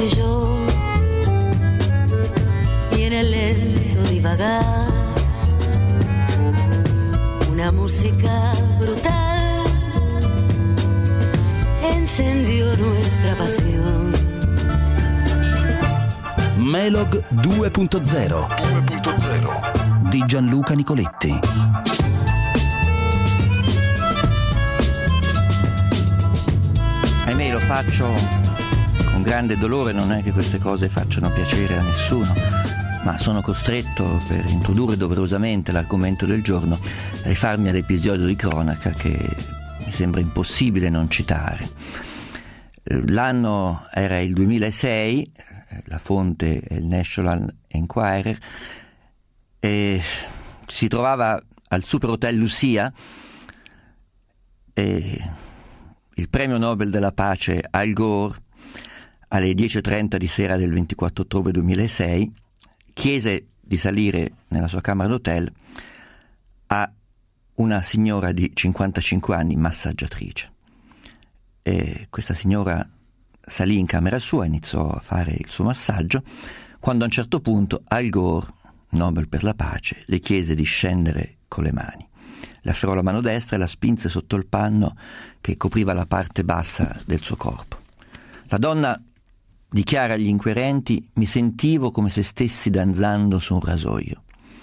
yo y en el lento divagar una música brutal encendió nuestra pasión. Melog 2.0 di Gianluca Nicoletti. Ahimè, lo faccio con grande dolore, non è che queste cose facciano piacere a nessuno, ma sono costretto, per introdurre doverosamente l'argomento del giorno, a rifarmi all'episodio di cronaca che mi sembra impossibile non citare. L'anno era il 2006, la fonte è il National Enquirer, e si trovava al Super Hotel Lucia e il premio Nobel della pace Al Gore alle 10:30 di sera del 24 ottobre 2006 chiese di salire nella sua camera d'hotel a una signora di 55 anni massaggiatrice. E questa signora salì in camera sua, iniziò a fare il suo massaggio, quando a un certo punto Al Gore, Nobel per la pace, le chiese di scendere con le mani. Le afferrò la mano destra e la spinse sotto il panno che copriva la parte bassa del suo corpo. La donna dichiara agli inquirenti: mi sentivo come se stessi danzando su un rasoio.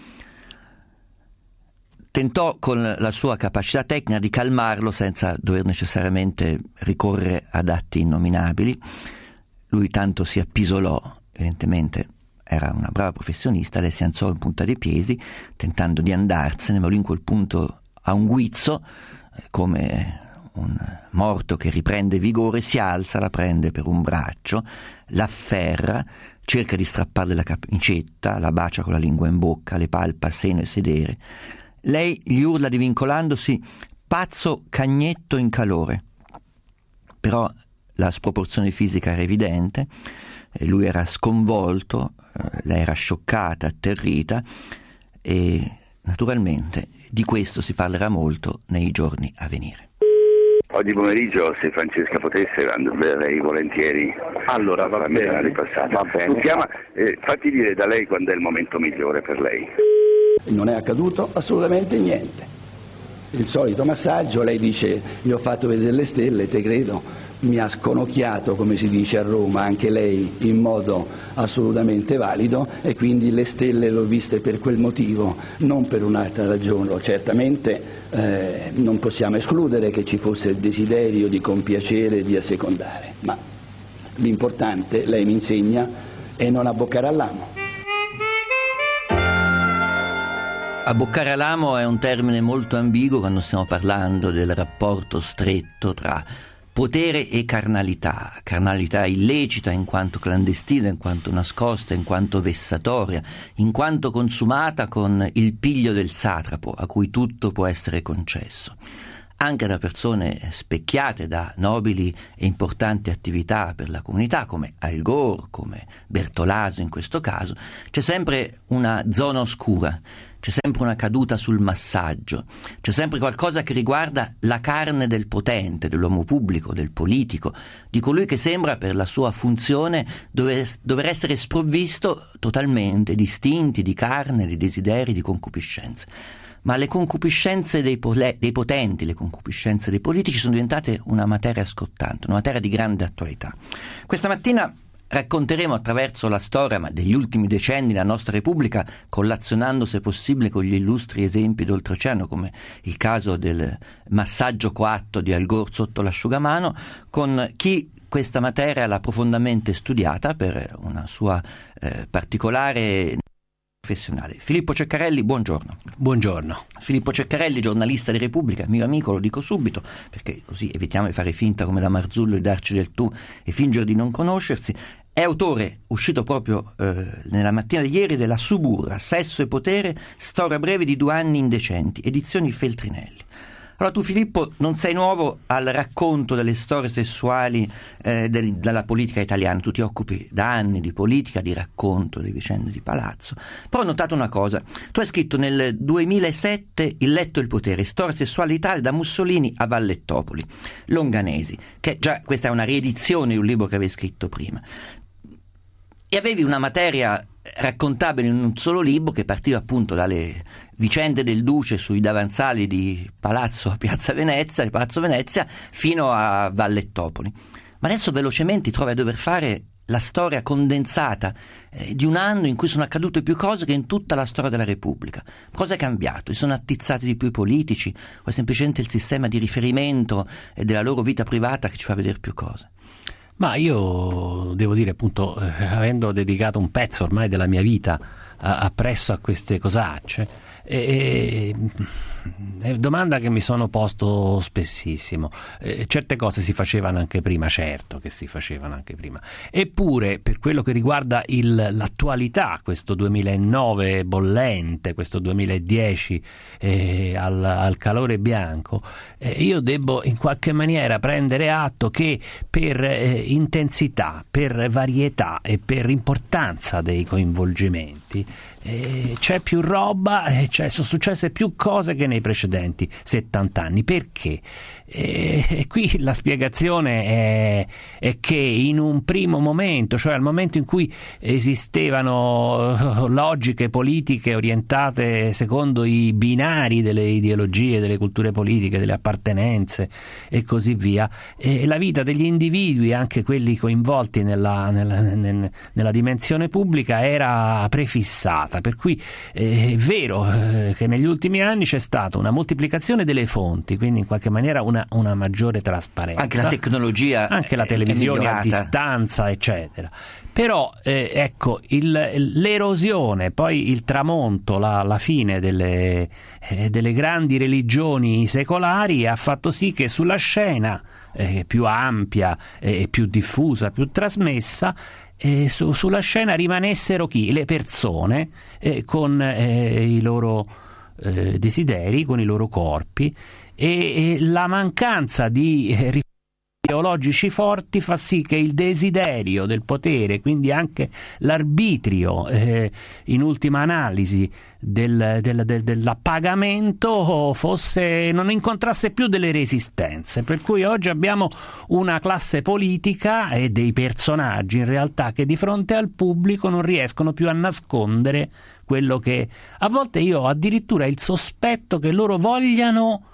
Tentò con la sua capacità tecnica di calmarlo senza dover necessariamente ricorrere ad atti innominabili. Lui tanto si appisolò, evidentemente era una brava professionista, lei si alzò in punta dei piedi tentando di andarsene, ma lui in quel punto a un guizzo, come un morto che riprende vigore, si alza, la prende per un braccio, l'afferra, cerca di strapparle la camicetta, la bacia con la lingua in bocca, le palpa seno e sedere. Lei gli urla divincolandosi: pazzo cagnetto in calore. Però la sproporzione fisica era evidente, lui era sconvolto, lei era scioccata, atterrita, e naturalmente di questo si parlerà molto nei giorni a venire. Oggi pomeriggio, se Francesca potesse, verrei volentieri. Allora, va bene. Ripassata. Va bene. Fatti dire da lei quando è il momento migliore per lei. Non è accaduto assolutamente niente. Il solito massaggio, lei dice: gli ho fatto vedere le stelle, te credo. Mi ha sconocchiato, come si dice a Roma, anche lei in modo assolutamente valido, e quindi le stelle le ho viste per quel motivo, non per un'altra ragione. Certamente non possiamo escludere che ci fosse il desiderio di compiacere, di assecondare, ma l'importante, lei mi insegna, è non abboccare all'amo. Abboccare all'amo è un termine molto ambiguo quando stiamo parlando del rapporto stretto tra potere e carnalità illecita in quanto clandestina, in quanto nascosta, in quanto vessatoria, in quanto consumata con il piglio del satrapo a cui tutto può essere concesso. Anche da persone specchiate da nobili e importanti attività per la comunità, come Al Gore, come Bertolaso in questo caso, c'è sempre una zona oscura, c'è sempre una caduta sul massaggio, c'è sempre qualcosa che riguarda la carne del potente, dell'uomo pubblico, del politico, di colui che sembra per la sua funzione dover essere sprovvisto totalmente di istinti, di carne, di desideri, di concupiscenze. Ma le concupiscenze dei potenti, le concupiscenze dei politici sono diventate una materia scottante, una materia di grande attualità. Questa mattina racconteremo attraverso la storia degli ultimi decenni la nostra Repubblica, collazionando se possibile con gli illustri esempi d'oltreoceano, come il caso del massaggio coatto di Al Gore sotto l'asciugamano, con chi questa materia l'ha profondamente studiata per una sua particolare professionale. Filippo Ceccarelli, buongiorno. Buongiorno. Filippo Ceccarelli, giornalista di Repubblica, mio amico, lo dico subito, perché così evitiamo di fare finta come da Marzullo di darci del tu e fingere di non conoscersi. È autore, uscito proprio nella mattina di ieri, della Suburra, Sesso e Potere, storia breve di 2 anni indecenti, edizioni Feltrinelli. Allora tu, Filippo, non sei nuovo al racconto delle storie sessuali della politica italiana, tu ti occupi da anni di politica, di racconto delle vicende di palazzo, però ho notato una cosa: tu hai scritto nel 2007 Il letto e il potere, storia sessuale d'Italia da Mussolini a Vallettopoli, Longanesi, che già questa è una riedizione di un libro che avevi scritto prima. e avevi una materia raccontabile in un solo libro che partiva appunto dalle vicende del duce sui davanzali di Palazzo Venezia fino a Vallettopoli. Ma adesso velocemente ti trovi a dover fare la storia condensata di un anno in cui sono accadute più cose che in tutta la storia della Repubblica. Cosa è cambiato? Si sono attizzati di più i politici o è semplicemente il sistema di riferimento e della loro vita privata che ci fa vedere più cose? Ma io devo dire, appunto, avendo dedicato un pezzo ormai della mia vita appresso a queste cosacce, è domanda che mi sono posto spessissimo. Certe cose si facevano anche prima, certo che si facevano anche prima, eppure per quello che riguarda l'attualità, questo 2009 bollente, questo 2010 al calore bianco, io devo in qualche maniera prendere atto che per intensità, per varietà e per importanza dei coinvolgimenti c'è più roba, sono successe più cose che nei precedenti 70 anni. Perché? E qui la spiegazione è che in un primo momento, cioè al momento in cui esistevano logiche politiche orientate secondo i binari delle ideologie, delle culture politiche, delle appartenenze e così via, la vita degli individui, anche quelli coinvolti nella dimensione pubblica, era prefissata. Per cui è vero che negli ultimi anni c'è stata una moltiplicazione delle fonti, quindi in qualche maniera una maggiore trasparenza, anche la tecnologia, anche la televisione a distanza, eccetera. Però ecco, l'erosione, poi il tramonto, la fine delle grandi religioni secolari ha fatto sì che sulla scena più ampia e più diffusa, più trasmessa, sulla scena rimanessero le persone con i loro desideri, con i loro corpi, e la mancanza di ideologici forti fa sì che il desiderio del potere, quindi anche l'arbitrio, in ultima analisi dell'appagamento, non incontrasse più delle resistenze. Per cui oggi abbiamo una classe politica e dei personaggi in realtà che di fronte al pubblico non riescono più a nascondere quello che a volte io ho addirittura il sospetto che loro vogliano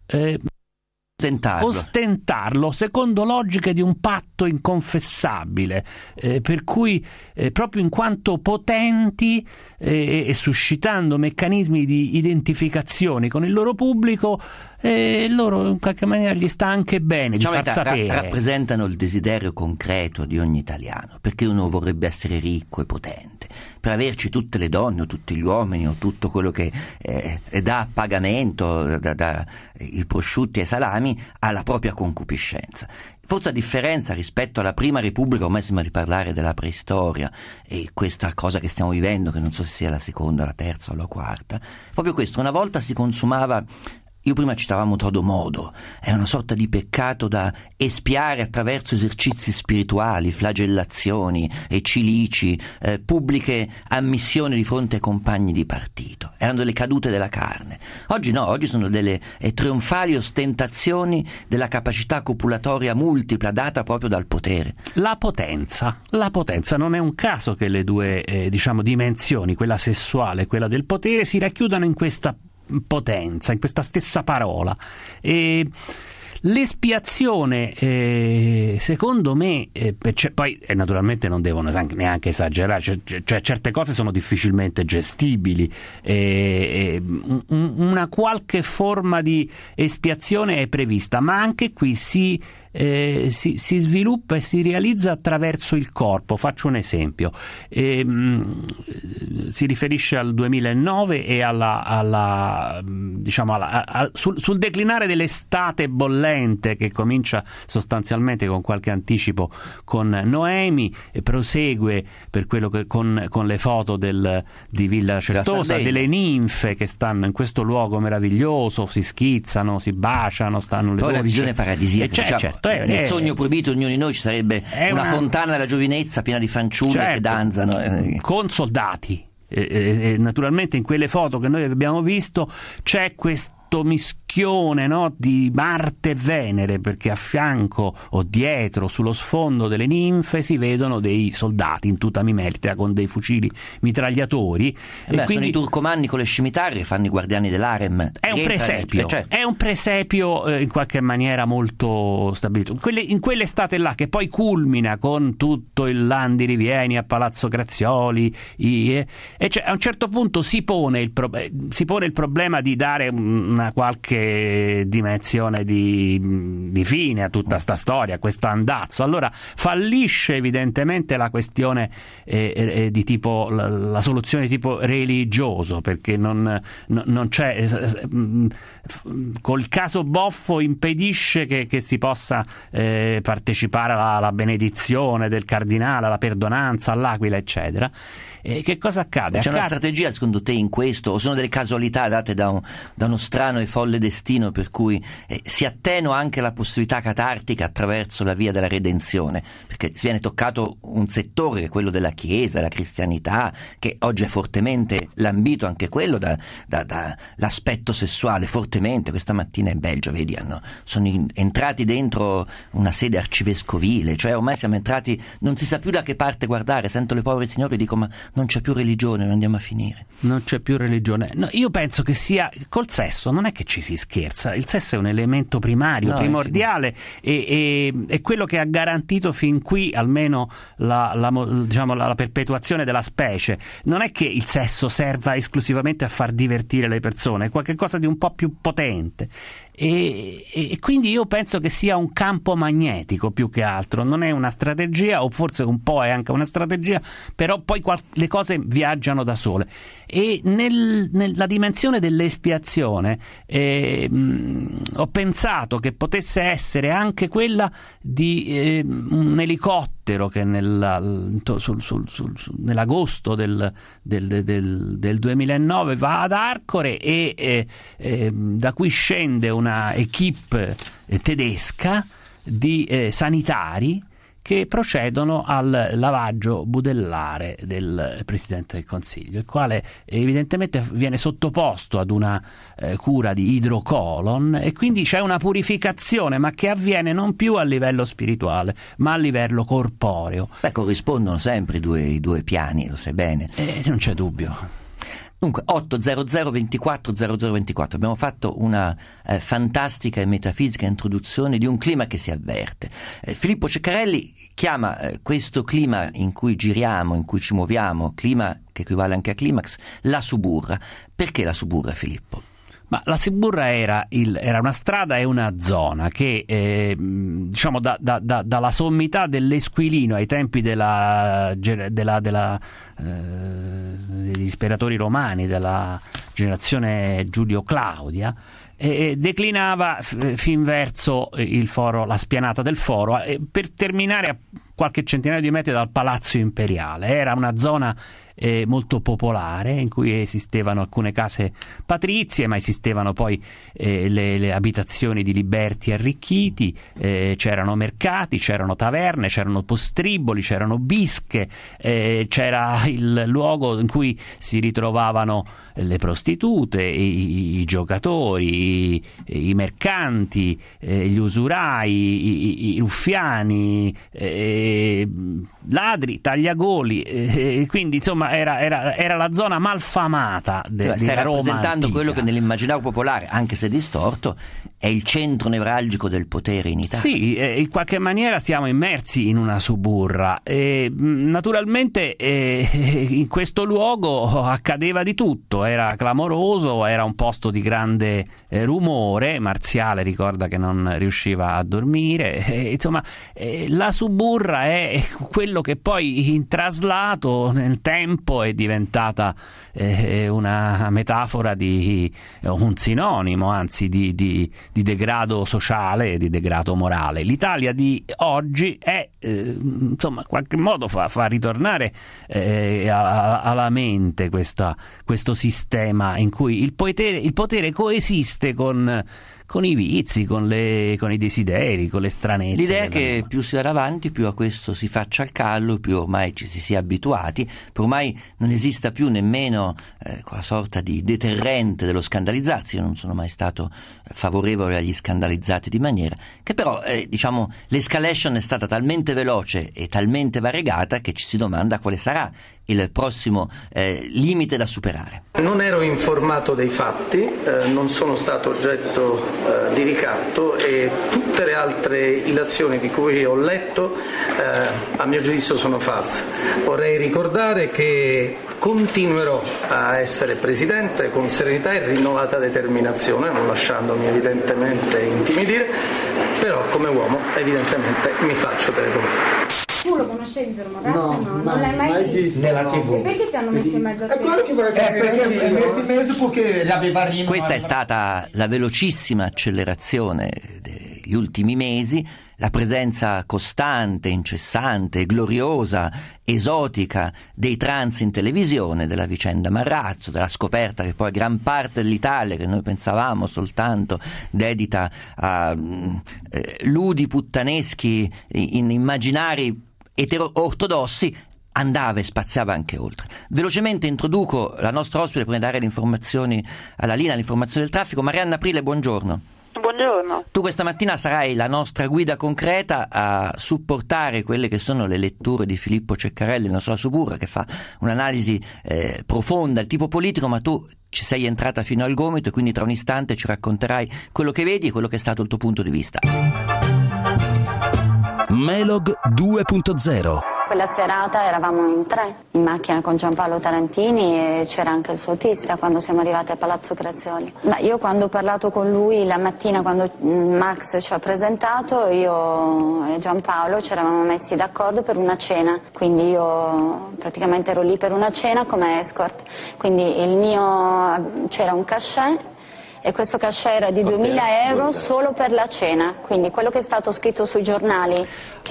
ostentarlo secondo logiche di un patto inconfessabile, per cui proprio in quanto potenti e suscitando meccanismi di identificazione con il loro pubblico, loro in qualche maniera gli sta anche bene, diciamo, di far sapere. Rappresentano il desiderio concreto di ogni italiano, perché uno vorrebbe essere ricco e potente per averci tutte le donne o tutti gli uomini o tutto quello che dà a pagamento, da i prosciutti ai salami, alla propria concupiscenza. Forse a differenza rispetto alla prima Repubblica, ormai sembra di parlare della preistoria, e questa cosa che stiamo vivendo, che non so se sia la seconda, la terza o la quarta, proprio questo, una volta si consumava. Io prima citavamo Todo Modo, è una sorta di peccato da espiare attraverso esercizi spirituali, flagellazioni e cilici, pubbliche ammissioni di fronte ai compagni di partito. Erano delle cadute della carne. Oggi no, oggi sono delle trionfali ostentazioni della capacità copulatoria multipla data proprio dal potere. La potenza non è un caso che le due dimensioni, quella sessuale e quella del potere, si racchiudano in questa potenza, in questa stessa parola. L'espiazione, secondo me, poi naturalmente non devono neanche esagerare, cioè certe cose sono difficilmente gestibili, una qualche forma di espiazione è prevista, ma anche qui si sviluppa e si realizza attraverso il corpo. Faccio un esempio, si riferisce al 2009 e sul declinare dell'estate bollente, che comincia sostanzialmente con qualche anticipo con Noemi e prosegue per quello che con le foto di Villa Certosa, delle ninfe che stanno in questo luogo meraviglioso, si schizzano, si baciano, stanno le poi docce. Una visione paradisiaca, certo. Nel sogno proibito di ognuno di noi ci sarebbe una fontana della giovinezza piena di fanciulle che danzano con soldati, naturalmente in quelle foto che noi abbiamo visto c'è questo questo mischione, no, di Marte e Venere, perché a fianco o dietro, sullo sfondo delle ninfe, si vedono dei soldati in tuta mimetica con dei fucili mitragliatori. Quindi... sono i turcomanni con le scimitarre che fanno i guardiani dell'harem. È un presepio, è un presepio in qualche maniera molto stabilito. In quell'estate là, che poi culmina con tutto il Landi Rivieni a Palazzo Grazioli, e cioè, a un certo punto si pone il problema di dare una qualche dimensione di fine a tutta sta storia, questo andazzo. Allora fallisce evidentemente la questione di tipo la soluzione di tipo religioso, perché non c'è, col caso Boffo impedisce che si possa partecipare alla benedizione del cardinale, alla perdonanza, all'Aquila, eccetera. Che cosa accade? C'è una strategia secondo te in questo, o sono delle casualità date da uno strano e folle destino per cui si attenua anche la possibilità catartica attraverso la via della redenzione, perché si viene toccato un settore che è quello della Chiesa, della cristianità, che oggi è fortemente lambito anche quello dall'aspetto sessuale, fortemente. Questa mattina in Belgio, vedi, sono entrati dentro una sede arcivescovile, cioè ormai siamo entrati, non si sa più da che parte guardare. Sento le povere signore e dico: ma non c'è più religione, non andiamo a finire. Non c'è più religione. No, io penso che sia col sesso, non è che ci si scherza, il sesso è un elemento primario, primordiale, e quello che ha garantito fin qui almeno la perpetuazione della specie. Non è che il sesso serva esclusivamente a far divertire le persone, è qualcosa di un po' più potente. E quindi io penso che sia un campo magnetico più che altro, non è una strategia, o forse un po' è anche una strategia, però poi le cose viaggiano da sole. E nella dimensione dell'espiazione ho pensato che potesse essere anche quella di un elicottero che nell'agosto del 2009 va ad Arcore e da cui scende una equipe tedesca di sanitari che procedono al lavaggio budellare del Presidente del Consiglio, il quale evidentemente viene sottoposto ad una cura di idrocolon, e quindi c'è una purificazione, ma che avviene non più a livello spirituale ma a livello corporeo. Corrispondono sempre i due piani, lo sai bene. Non c'è dubbio. Dunque 800 24 0024, abbiamo fatto una fantastica e metafisica introduzione di un clima che si avverte. Filippo Ceccarelli chiama questo clima in cui giriamo, in cui ci muoviamo, clima che equivale anche a climax, la suburra. Perché la suburra, Filippo? Ma la suburra era una strada e una zona che diciamo dalla sommità dell'Esquilino ai tempi degli ispiratori romani, della generazione Giulio-Claudia, declinava fin verso il foro, la spianata del foro, per terminare a qualche centinaio di metri dal Palazzo Imperiale. Era una zona molto popolare, in cui esistevano alcune case patrizie, ma esistevano poi le abitazioni di liberti arricchiti, c'erano mercati, c'erano taverne, c'erano postriboli, c'erano bische, c'era il luogo in cui si ritrovavano le prostitute, i giocatori, i mercanti, gli usurai, i ruffiani, ladri, tagliagoli, quindi insomma era la zona malfamata della Roma rappresentando antica. Quello che nell'immaginario popolare, anche se distorto, è il centro nevralgico del potere in Italia. Sì, in qualche maniera siamo immersi in una suburra. Naturalmente in questo luogo accadeva di tutto, era clamoroso, era un posto di grande rumore. Marziale ricorda che non riusciva a dormire, insomma la suburra è quello che poi in traslato nel tempo è diventata una metafora un sinonimo anzi di degrado sociale e di degrado morale. L'Italia di oggi è insomma in qualche modo fa ritornare alla mente questo sistema in cui il potere coesiste con con i vizi, con i desideri, con le stranezze. L'idea è che più si va avanti, più a questo si faccia il callo, più ormai ci si sia abituati, più ormai non esista più nemmeno quella sorta di deterrente dello scandalizzarsi. Io non sono mai stato favorevole agli scandalizzati di maniera, che però diciamo l'escalation è stata talmente veloce e talmente variegata che ci si domanda quale sarà il prossimo limite da superare. Non ero informato dei fatti, non sono stato oggetto di ricatto e tutte le altre illazioni di cui ho letto a mio giudizio sono false. Vorrei ricordare che continuerò a essere Presidente con serenità e rinnovata determinazione, non lasciandomi evidentemente intimidire, però come uomo evidentemente mi faccio delle domande. Tu lo conoscevi per un ragazzo? No, non l'hai mai visto nella TV. E perché ti hanno messo in mezzo a te? È quello che vorrei capire. Questa è stata la velocissima accelerazione degli ultimi mesi, la presenza costante, incessante, gloriosa, esotica dei trans in televisione, della vicenda Marrazzo, della scoperta che poi gran parte dell'Italia, che noi pensavamo soltanto dedita a ludi puttaneschi in immaginari ortodossi, andava e spaziava anche oltre. Velocemente introduco la nostra ospite prima di dare le informazioni alla linea, l'informazione del traffico. Marianna Aprile, buongiorno. Buongiorno. Tu questa mattina sarai la nostra guida concreta a supportare quelle che sono le letture di Filippo Ceccarelli, la sua Suburra, che fa un'analisi profonda del tipo politico, ma tu ci sei entrata fino al gomito e quindi tra un istante ci racconterai quello che vedi e quello che è stato il tuo punto di vista. Melog 2.0. Quella serata eravamo in 3 in macchina con Giampaolo Tarantini e c'era anche il suo autista quando siamo arrivati a Palazzo Grazioli. Io quando ho parlato con lui la mattina quando Max ci ha presentato, io e Giampaolo ci eravamo messi d'accordo per una cena, quindi io praticamente ero lì per una cena come escort, quindi c'era un cachet e questo cachet era di 2.000 euro solo per la cena, quindi quello che è stato scritto sui giornali che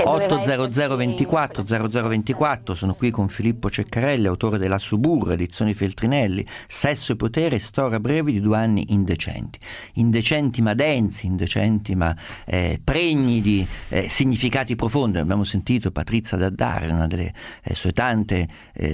80024 sono qui con Filippo Ceccarelli, autore della Suburra, edizioni Feltrinelli, Sesso e potere, storia breve di 2 anni indecenti ma densi, indecenti ma pregni di significati profondi. Abbiamo sentito Patrizia Daddare, una delle sue tante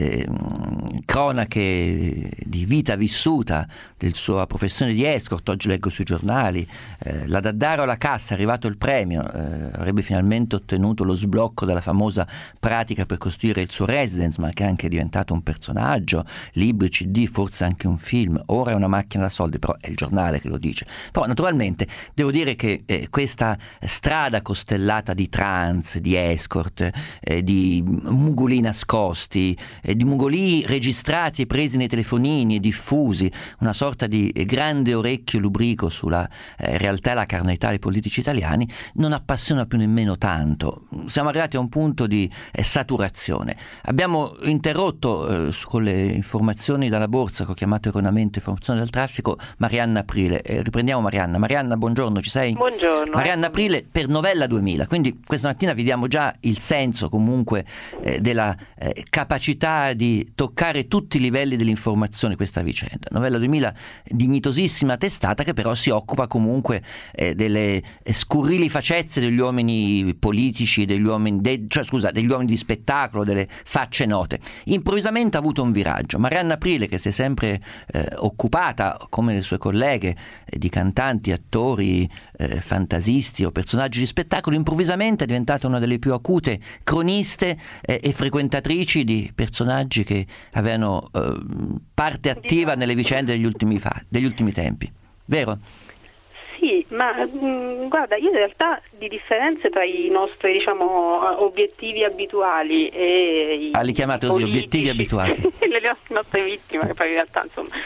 cronache di vita vissuta del sua professione di escort. Oggi leggo sui giornali la Daddare alla cassa, è arrivato il premio, avrebbe finalmente ottenuto lo sblocco della famosa pratica per costruire il suo residence, ma che è anche diventato un personaggio, libri, CD, forse anche un film. Ora è una macchina da soldi, però è il giornale che lo dice. Però naturalmente devo dire che questa strada costellata di trans, di escort, di mugoli nascosti, di mugoli registrati e presi nei telefonini e diffusi, una sorta di grande orecchio lubrico sulla realtà e la carnalità dei politici italiani, non appassiona più nemmeno tanto. Siamo arrivati a un punto di saturazione. Abbiamo interrotto con le informazioni dalla borsa che ho chiamato erroneamente informazioni del traffico Marianna Aprile. Riprendiamo Marianna. Marianna, buongiorno, ci sei? Buongiorno. Marianna Aprile per Novella 2000, quindi questa mattina vi diamo già il senso comunque della capacità di toccare tutti i livelli dell'informazione questa vicenda. Novella 2000, dignitosissima testata che però si occupa comunque delle scurrili facezie degli uomini politici, degli uomini di spettacolo, delle facce note. Improvvisamente ha avuto un viraggio. Marianna Aprile, che si è sempre occupata, come le sue colleghe, di cantanti, attori, fantasisti o personaggi di spettacolo, improvvisamente è diventata una delle più acute croniste e frequentatrici di personaggi che avevano parte attiva nelle vicende degli ultimi tempi. Vero? Sì, ma guarda, io in realtà di differenze tra i nostri obiettivi abituali e li chiamate così, obiettivi abituali? Le nostre vittime, che poi in realtà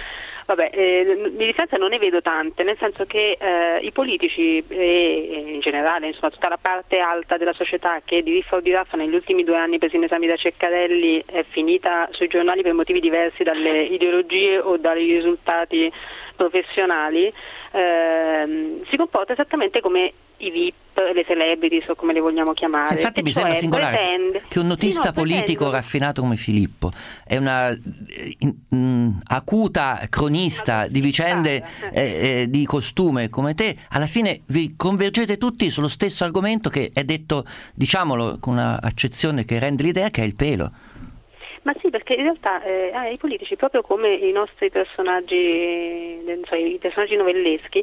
di differenza non ne vedo tante, nel senso che i politici e in generale tutta la parte alta della società che di riffa o di raffa negli ultimi 2 anni presi in esame da Ceccarelli è finita sui giornali per motivi diversi dalle ideologie o dai risultati professionali, si comporta esattamente come i VIP, le celebrities o come le vogliamo chiamare. Sì, infatti mi sembra singolare che un notista politico raffinato come Filippo è una acuta cronista di vicende di costume come te, alla fine vi convergete tutti sullo stesso argomento che è detto, diciamolo con una accezione che rende l'idea, che è il pelo. Ma sì, perché in realtà i politici, proprio come i nostri personaggi, i personaggi novelleschi,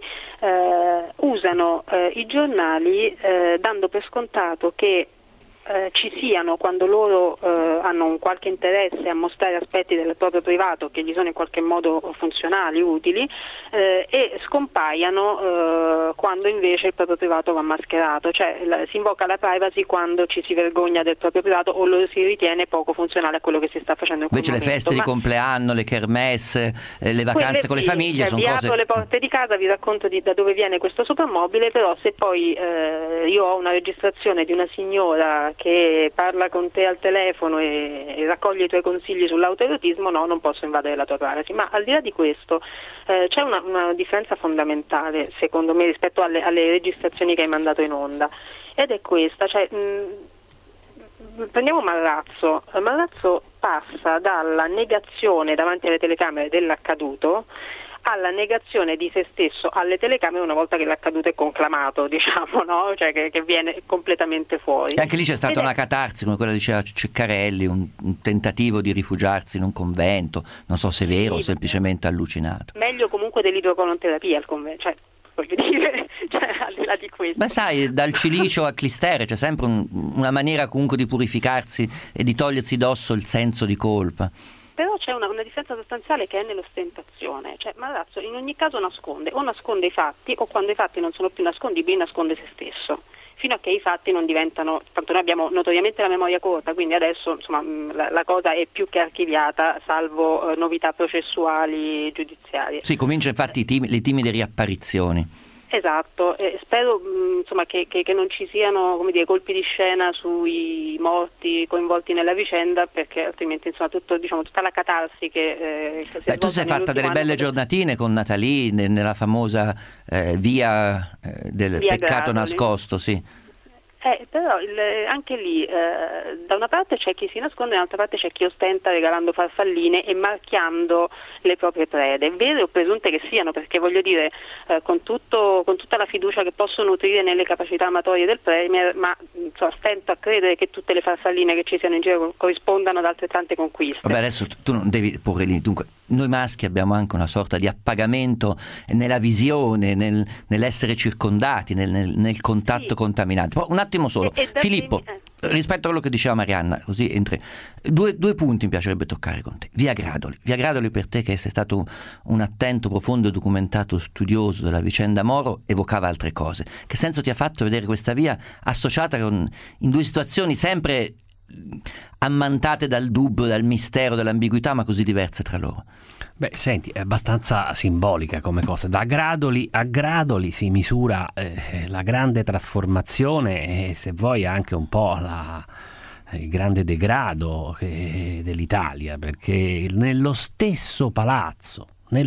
usano i giornali dando per scontato che ci siano, quando loro hanno un qualche interesse a mostrare aspetti del proprio privato che gli sono in qualche modo funzionali, utili, e scompaiano quando invece il proprio privato va mascherato, cioè si invoca la privacy quando ci si vergogna del proprio privato o lo si ritiene poco funzionale a quello che si sta facendo in quel momento. Invece le feste di compleanno, le kermesse, le vacanze con le famiglie sono cose... Vi apro le porte di casa, vi racconto da dove viene questo soprammobile, però se poi io ho una registrazione di una signora che parla con te al telefono e raccoglie i tuoi consigli sull'autoerotismo, no, non posso invadere la tua privacy. Ma al di là di questo c'è una differenza fondamentale, secondo me, rispetto alle registrazioni che hai mandato in onda, ed è questa, cioè prendiamo Marrazzo. Marrazzo passa dalla negazione davanti alle telecamere dell'accaduto alla negazione di se stesso alle telecamere una volta che l'accaduto è conclamato, diciamo, no? Cioè che viene completamente fuori. E anche lì c'è stata una catarsi, come quella diceva Ceccarelli, un tentativo di rifugiarsi in un convento, non so se è vero o semplicemente allucinato. Meglio comunque dell'idrocolonterapia al convento, cioè voglio dire, al di là di questo. Beh, sai, dal cilicio a clistere c'è sempre una maniera comunque di purificarsi e di togliersi d'osso il senso di colpa. Però c'è una differenza sostanziale che è nell'ostentazione, cioè Marrazzo in ogni caso nasconde i fatti, o quando i fatti non sono più nascondibili nasconde se stesso, fino a che i fatti non diventano, tanto noi abbiamo notoriamente la memoria corta, quindi adesso insomma la cosa è più che archiviata, salvo novità processuali giudiziarie. Sì, comincia infatti le timide riapparizioni. Esatto, spero insomma che non ci siano, come dire, colpi di scena sui morti coinvolti nella vicenda, perché altrimenti insomma tutta la catarsi che si è tu sei fatta delle belle giornatine con Nathalie nella famosa via del via peccato Gradoli. Nascosto, sì. Però anche lì da una parte c'è chi si nasconde, dall'altra parte c'è chi ostenta regalando farfalline e marchiando le proprie prede, vere o presunte che siano, perché voglio dire con tutta la fiducia che posso nutrire nelle capacità amatorie del Premier, ma stento a credere che tutte le farfalline che ci siano in giro corrispondano ad altrettante conquiste. Vabbè, adesso tu non devi porre lì, dunque noi maschi abbiamo anche una sorta di appagamento nella visione, nell'essere circondati, nel contatto contaminato. Poi, un attimo solo, Filippo, rispetto a quello che diceva Marianna, così entri, due punti mi piacerebbe toccare con te. Via Gradoli per te, che sei stato un attento, profondo e documentato studioso della vicenda Moro, evocava altre cose. Che senso ti ha fatto vedere questa via associata in due situazioni sempre ammantate dal dubbio, dal mistero, dall'ambiguità, ma così diverse tra loro? Beh, senti, è abbastanza simbolica come cosa. Da Gradoli a Gradoli si misura la grande trasformazione e, se vuoi, anche un po' il grande degrado dell'Italia, perché nello stesso palazzo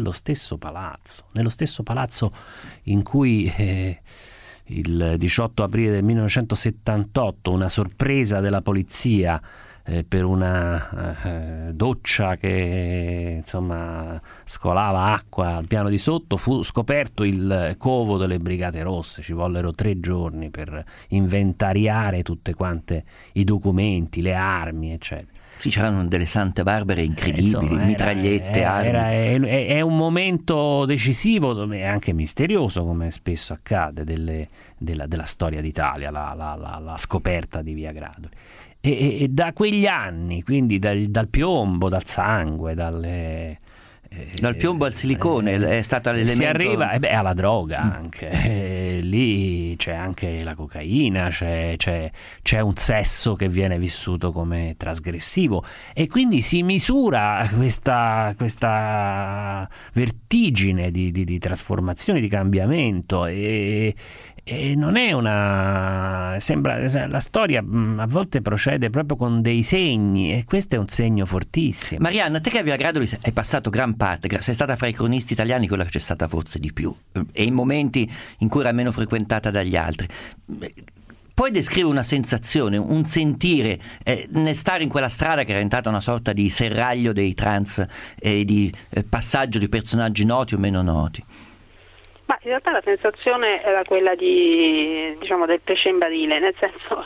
in cui il 18 aprile del 1978 una sorpresa della polizia per una doccia che insomma scolava acqua al piano di sotto, fu scoperto il covo delle Brigate Rosse. Ci vollero 3 giorni per inventariare tutte quante i documenti, le armi, eccetera. Sì, c'erano delle sante barbare incredibili, mitragliette, armi. È un momento decisivo e anche misterioso, come spesso accade della storia d'Italia, la scoperta di Via Gradoli. E da quegli anni, quindi dal piombo, dal sangue, dal piombo al silicone è stata l'elemento. Si arriva alla droga anche. Lì c'è anche la cocaina, c'è un sesso che viene vissuto come trasgressivo, e quindi si misura questa vertigine di trasformazione, di cambiamento, e E non è sembra, la storia a volte procede proprio con dei segni, e questo è un segno fortissimo. Marianna, te che a Via Gradoli hai passato gran parte, sei stata fra i cronisti italiani quella che c'è stata forse di più, e in momenti in cui era meno frequentata dagli altri. Puoi descrivere una sensazione, un sentire nel stare in quella strada che era diventata una sorta di serraglio dei trans e di passaggio di personaggi noti o meno noti? Ma in realtà la sensazione era quella del pesce in barile, nel senso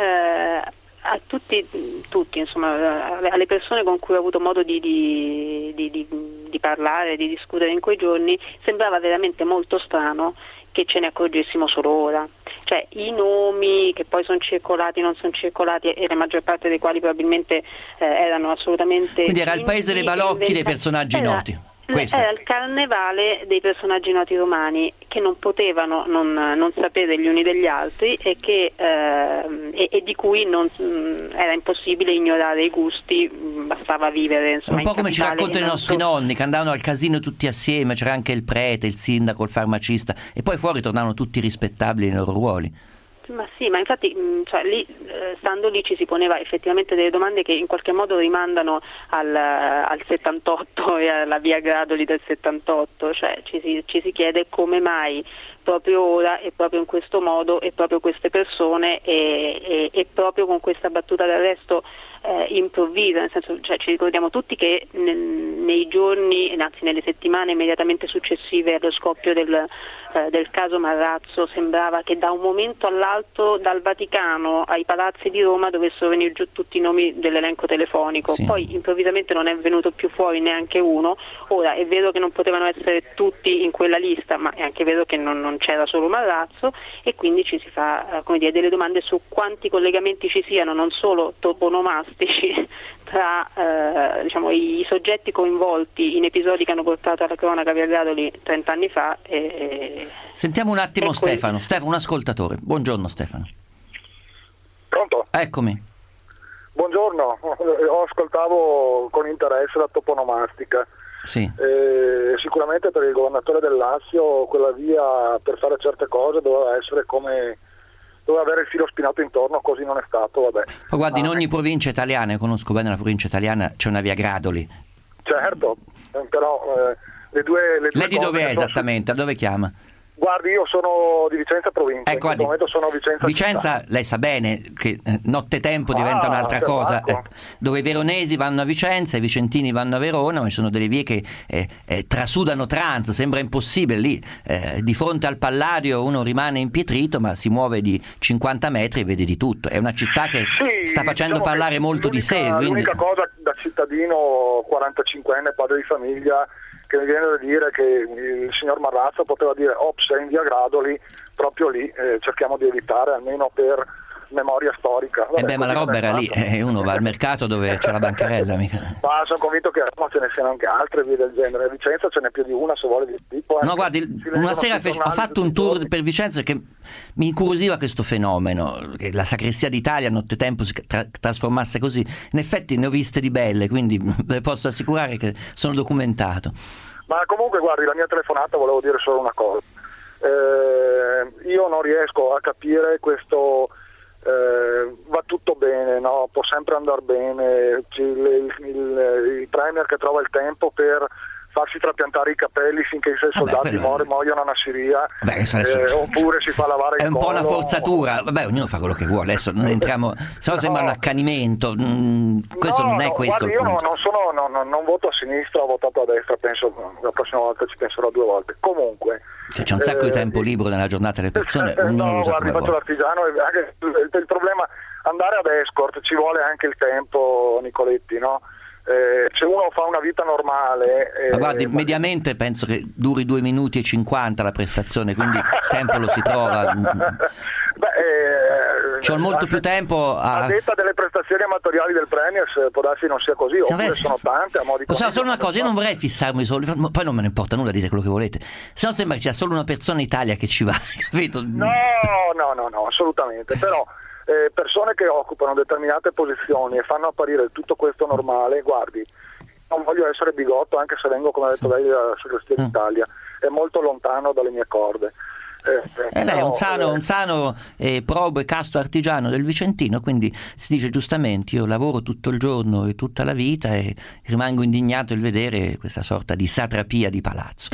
a tutti insomma, alle persone con cui ho avuto modo di parlare, di discutere in quei giorni, sembrava veramente molto strano che ce ne accorgessimo solo ora. Cioè i nomi che poi sono circolati, non sono circolati, e la maggior parte dei quali probabilmente erano assolutamente... Quindi era il paese dei balocchi dei personaggi noti. Era il carnevale dei personaggi noti romani che non potevano non sapere gli uni degli altri e di cui era impossibile ignorare i gusti, bastava vivere. Insomma, un po' come ci raccontano i nostri nonni che andavano al casino tutti assieme, c'era anche il prete, il sindaco, il farmacista, e poi fuori tornavano tutti rispettabili nei loro ruoli. Ma sì, ma infatti stando lì ci si poneva effettivamente delle domande che in qualche modo rimandano al 78 e alla Via Gradoli del 78, cioè ci si chiede come mai proprio ora e proprio in questo modo e proprio queste persone e proprio con questa battuta d'arresto improvvisa, nel senso, cioè, ci ricordiamo tutti che nei giorni, anzi nelle settimane immediatamente successive allo scoppio del caso Marrazzo sembrava che da un momento all'altro dal Vaticano ai palazzi di Roma dovessero venire giù tutti i nomi dell'elenco telefonico, sì. Poi improvvisamente non è venuto più fuori neanche uno. Ora è vero che non potevano essere tutti in quella lista, ma è anche vero che non c'era solo Marrazzo, e quindi ci si fa delle domande su quanti collegamenti ci siano, non solo toponomastici, tra i soggetti coinvolti in episodi che hanno portato alla cronaca Via Gradoli 30 anni fa. Sentiamo un attimo Stefano, un ascoltatore. Buongiorno Stefano. Pronto? Eccomi. Buongiorno, ascoltavo con interesse la toponomastica. Sì. Sicuramente per il governatore del Lazio quella via per fare certe cose doveva essere come... doveva avere il filo spinato intorno, così non è stato, vabbè. Poi guardi, in ogni provincia italiana, io conosco bene la provincia italiana, c'è una Via Gradoli. Certo, però le due lei di dove è esattamente? A dove chiama? Guardi, io sono di Vicenza provincia, ecco, in questo momento sono a Vicenza città. Lei sa bene che nottetempo diventa un'altra cosa, dove i veronesi vanno a Vicenza, i vicentini vanno a Verona, ma ci sono delle vie che trasudano trans, sembra impossibile, lì di fronte al Palladio uno rimane impietrito, ma si muove di 50 metri e vede di tutto. È una città che sta facendo parlare molto di sé. Quindi... L'unica cosa da cittadino 45enne, padre di famiglia, che mi viene da dire che il signor Marrazzo poteva dire ops, è in Via Gradoli, proprio lì, cerchiamo di evitare almeno per memoria storica. Vabbè, ma la roba era lì, uno va al mercato dove c'è la bancarella mica. Ma sono convinto che a Roma ce ne siano anche altre vie del genere, a Vicenza ce n'è più di una se vuole di tipo. No, guardi, una sera ho fatto un tour per Vicenza che mi incuriosiva questo fenomeno, che la Sacrestia d'Italia a nottetempo si trasformasse così. In effetti ne ho viste di belle, quindi le posso assicurare che sono documentato. Ma comunque guardi, la mia telefonata volevo dire solo una cosa. Io non riesco a capire questo va tutto bene, no? Può sempre andare bene, il premier che trova il tempo per farsi trapiantare i capelli finché i suoi soldati muoiono a Siria, oppure si fa lavare il collo. È un po' una forzatura, vabbè, ognuno fa quello che vuole, adesso non entriamo, se no sembra un accanimento, questo non è questo. Guarda, io non voto a sinistra, ho votato a destra, penso la prossima volta ci penserò 2 volte. Comunque c'è un sacco di tempo libero nella giornata delle persone, ognuno lo usa come faccio l'artigiano, il problema, andare ad escort ci vuole anche il tempo, Nicoletti, no? Se uno fa una vita normale... ma guardi, mediamente penso che duri 2 minuti e 50 la prestazione, quindi tempo lo si trova. C'ho molto più tempo a detta delle prestazioni amatoriali del Premier, può darsi non sia così, oppure sono tante a mo' di... Lo so, solo una cosa, io non vorrei fissarmi solo, poi non me ne importa nulla, dite quello che volete, se no sembra che c'è solo una persona in Italia che ci va, capito? No, assolutamente, però persone che occupano determinate posizioni e fanno apparire tutto questo normale, guardi, non voglio essere bigotto, anche se vengo, come ha detto lei, dalla Sacrestia d'Italia, è molto lontano dalle mie corde. lei è un sano probo e casto artigiano del Vicentino, quindi si dice giustamente: io lavoro tutto il giorno e tutta la vita e rimango indignato nel vedere questa sorta di satrapia di palazzo.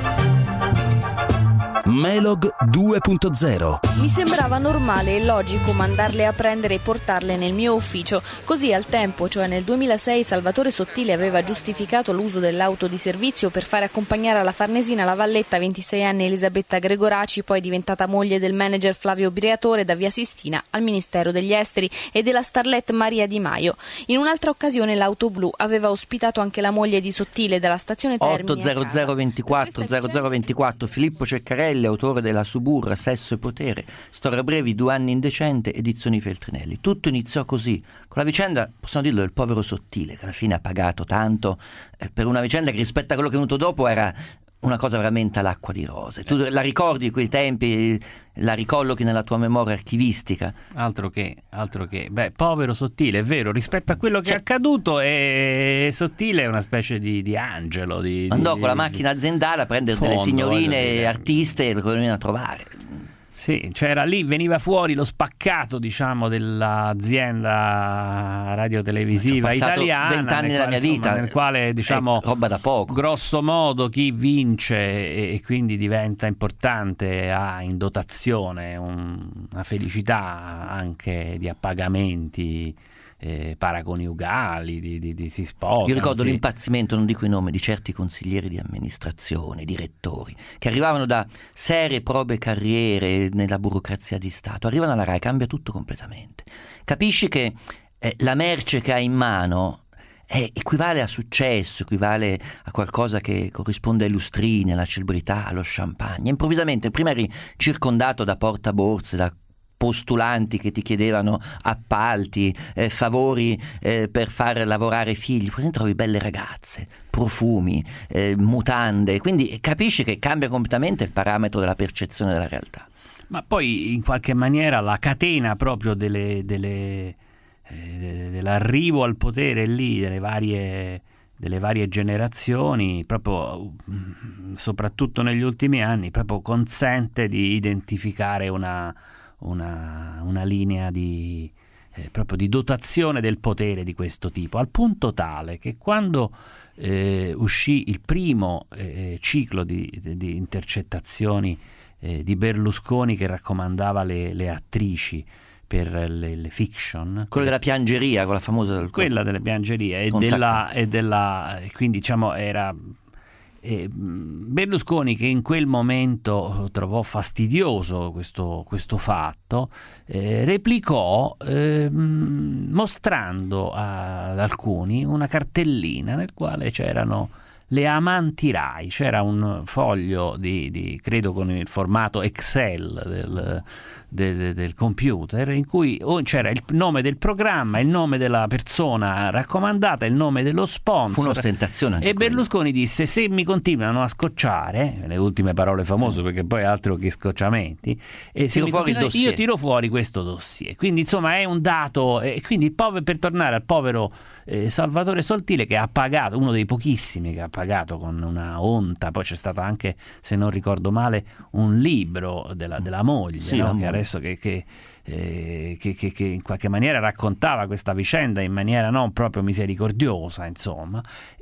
Melog 2.0. Mi sembrava normale e logico mandarle a prendere e portarle nel mio ufficio. Così al tempo, cioè nel 2006, Salvatore Sottile aveva giustificato l'uso dell'auto di servizio per fare accompagnare alla Farnesina la valletta 26enne Elisabetta Gregoraci, poi diventata moglie del manager Flavio Briatore, da Via Sistina al Ministero degli Esteri, e della starlet Maria Di Maio. In un'altra occasione l'auto blu aveva ospitato anche la moglie di Sottile dalla stazione Termini. 80024 Filippo Ceccarelli, autore della Suburra, Sesso e Potere, storia brevi, 2 anni indecente, edizioni Feltrinelli. Tutto iniziò così, con la vicenda, possiamo dirlo, del povero Sottile, che alla fine ha pagato tanto per una vicenda che rispetto a quello che è venuto dopo era una cosa veramente all'acqua di rose. Tu la ricordi quei tempi, la ricollochi nella tua memoria archivistica? Altro che, povero Sottile, è vero, rispetto a quello che è accaduto, Sottile è una specie di angelo. Andò con la macchina aziendale a prendere delle signorine artiste e le venivano a trovare. Sì, c'era lì, veniva fuori lo spaccato, diciamo, dell'azienda radiotelevisiva italiana. 20 anni della mia vita, nel quale, diciamo, roba da poco. Grosso modo chi vince e quindi diventa importante ha in dotazione una felicità anche di appagamenti paraconiugali, si sposano. Io ricordo l'impazzimento, non dico i nomi, di certi consiglieri di amministrazione, direttori, che arrivavano da serie probe carriere nella burocrazia di Stato, arrivano alla RAI, cambia tutto completamente. Capisci che la merce che hai in mano equivale a successo, equivale a qualcosa che corrisponde ai lustrini, alla celebrità, allo champagne. Improvvisamente prima eri circondato da portaborse, da postulanti che ti chiedevano appalti, favori per far lavorare i figli, poi trovi belle ragazze, profumi, mutande, quindi capisci che cambia completamente il parametro della percezione della realtà. Ma poi in qualche maniera la catena proprio dell'arrivo al potere lì, delle varie generazioni, proprio soprattutto negli ultimi anni, proprio consente di identificare una linea proprio di dotazione del potere di questo tipo, al punto tale che quando uscì il primo ciclo di intercettazioni di Berlusconi, che raccomandava le attrici per le fiction, quella della piangeria, quella famosa, quella delle piangerie e quindi, diciamo, era Berlusconi, che in quel momento trovò fastidioso questo fatto, replicò mostrando ad alcuni una cartellina nel quale c'erano le amanti Rai, c'era un foglio credo con il formato Excel del computer, in cui c'era il nome del programma, il nome della persona raccomandata, il nome dello sponsor. Fu un'ostentazione anche e Berlusconi disse: se mi continuano a scocciare, le ultime parole famose, perché poi altro che scocciamenti, io tiro fuori questo dossier. Quindi insomma è un dato, e quindi per tornare al povero Salvatore Sottile, che ha pagato, uno dei pochissimi che ha pagato con una onta, poi c'è stato anche, se non ricordo male, un libro della moglie, sì, no? Che adesso che in qualche maniera raccontava questa vicenda in maniera non proprio misericordiosa, insomma,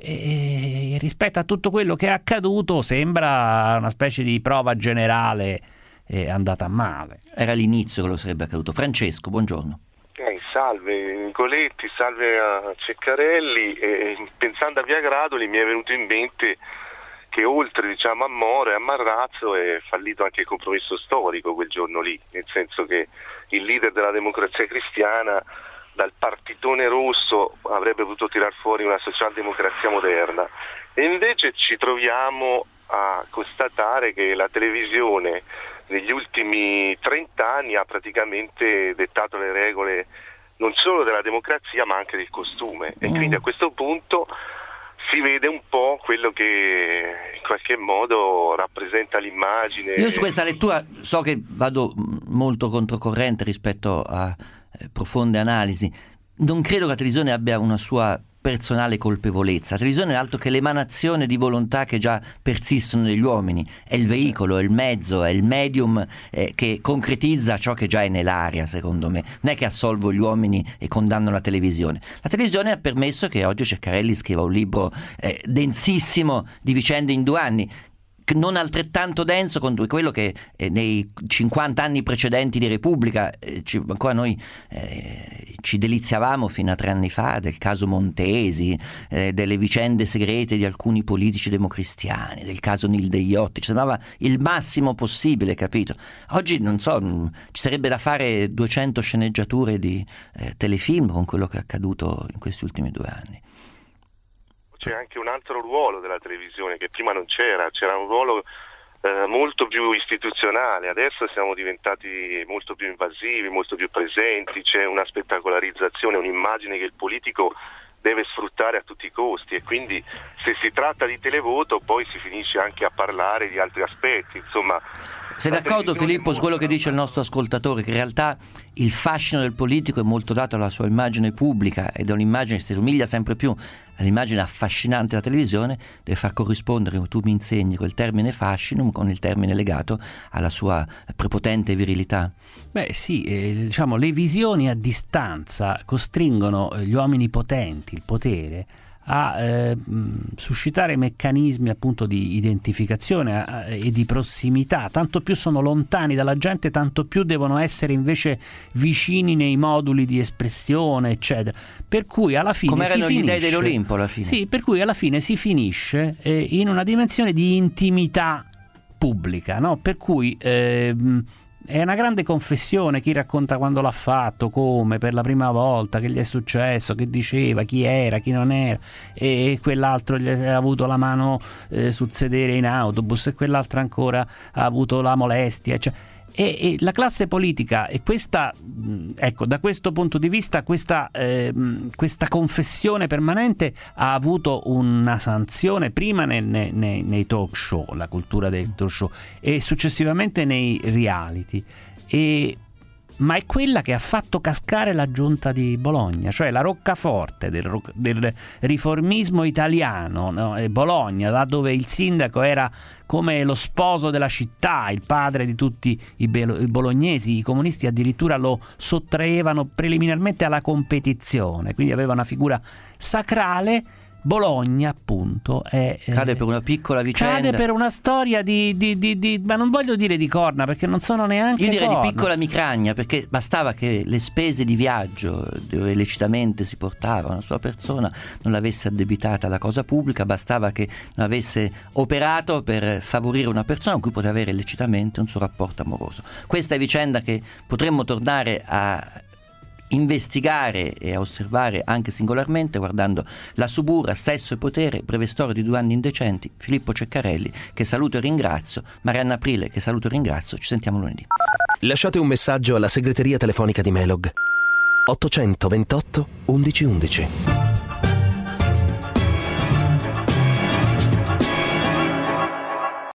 e rispetto a tutto quello che è accaduto sembra una specie di prova generale andata male. Era l'inizio che lo sarebbe accaduto. Francesco, buongiorno. Salve Nicoletti, salve a Ceccarelli. Pensando a Via Gradoli mi è venuto in mente che oltre, diciamo, a Moro e a Marrazzo è fallito anche il compromesso storico quel giorno lì, nel senso che il leader della Democrazia Cristiana dal partitone rosso avrebbe potuto tirar fuori una socialdemocrazia moderna, e invece ci troviamo a constatare che la televisione negli ultimi 30 anni ha praticamente dettato le regole non solo della democrazia ma anche del costume, e quindi a questo punto si vede un po' quello che in qualche modo rappresenta l'immagine. Io su questa lettura so che vado molto controcorrente rispetto a profonde analisi. Non credo che la televisione abbia una sua personale colpevolezza. La televisione è altro che l'emanazione di volontà che già persistono negli uomini, è il veicolo, è il mezzo, è il medium che concretizza ciò che già è nell'aria, secondo me. Non è che assolvo gli uomini e condanno la televisione. La televisione ha permesso che oggi Ceccarelli scriva un libro densissimo di vicende in 2 anni, non altrettanto denso con quello che nei 50 anni precedenti di Repubblica ancora noi ci deliziavamo fino a 3 anni fa del caso Montesi, delle vicende segrete di alcuni politici democristiani, del caso Nilde Iotti. Ci sembrava il massimo possibile, capito? Oggi non so, ci sarebbe da fare 200 sceneggiature di telefilm con quello che è accaduto in questi ultimi 2 anni. C'è anche un altro ruolo della televisione che prima non c'era un ruolo molto più istituzionale. Adesso siamo diventati molto più invasivi, molto più presenti, c'è una spettacolarizzazione, un'immagine che il politico deve sfruttare a tutti i costi, e quindi se si tratta di televoto poi si finisce anche a parlare di altri aspetti, insomma. Sei d'accordo, Filippo, su quello che dice il nostro ascoltatore, che in realtà il fascino del politico è molto dato alla sua immagine pubblica, ed è un'immagine che si somiglia sempre più all'immagine affascinante della televisione, deve far corrispondere, tu mi insegni, quel termine fascinum con il termine legato alla sua prepotente virilità? Beh sì, diciamo, le visioni a distanza costringono gli uomini potenti, il potere, a suscitare meccanismi appunto di identificazione e di prossimità. Tanto più sono lontani dalla gente, tanto più devono essere invece vicini nei moduli di espressione, eccetera. Per cui alla fine come erano gli dei dell'Olimpo alla fine. Sì, per cui alla fine si finisce in una dimensione di intimità pubblica, no? Per cui è una grande confessione chi racconta quando l'ha fatto, come, per la prima volta, che gli è successo, che diceva, chi era, chi non era, e quell'altro gli ha avuto la mano sul sedere in autobus, e quell'altro ancora ha avuto la molestia, cioè. E la classe politica, e questa, ecco, da questo punto di vista questa confessione permanente ha avuto una sanzione prima nei talk show, la cultura dei talk show, e successivamente nei reality, ma è quella che ha fatto cascare la giunta di Bologna, cioè la roccaforte del riformismo italiano, no? Bologna, là dove il sindaco era come lo sposo della città, il padre di tutti i bolognesi. I comunisti addirittura lo sottraevano preliminarmente alla competizione, quindi aveva una figura sacrale. Bologna appunto cade per una piccola vicenda, cade per una storia di ma non voglio dire di corna, perché non sono neanche io direi corna. Di piccola micragna, perché bastava che le spese di viaggio dove lecitamente si portava una sua persona non l'avesse addebitata alla cosa pubblica, bastava che non avesse operato per favorire una persona con cui poteva avere lecitamente un suo rapporto amoroso. Questa è vicenda che potremmo tornare a investigare e a osservare anche singolarmente guardando La Suburra, Sesso e Potere, breve storia di 2 anni indecenti. Filippo Ceccarelli, che saluto e ringrazio, Marianna Aprile, che saluto e ringrazio. Ci sentiamo lunedì. Lasciate un messaggio alla segreteria telefonica di Melog 828 1111.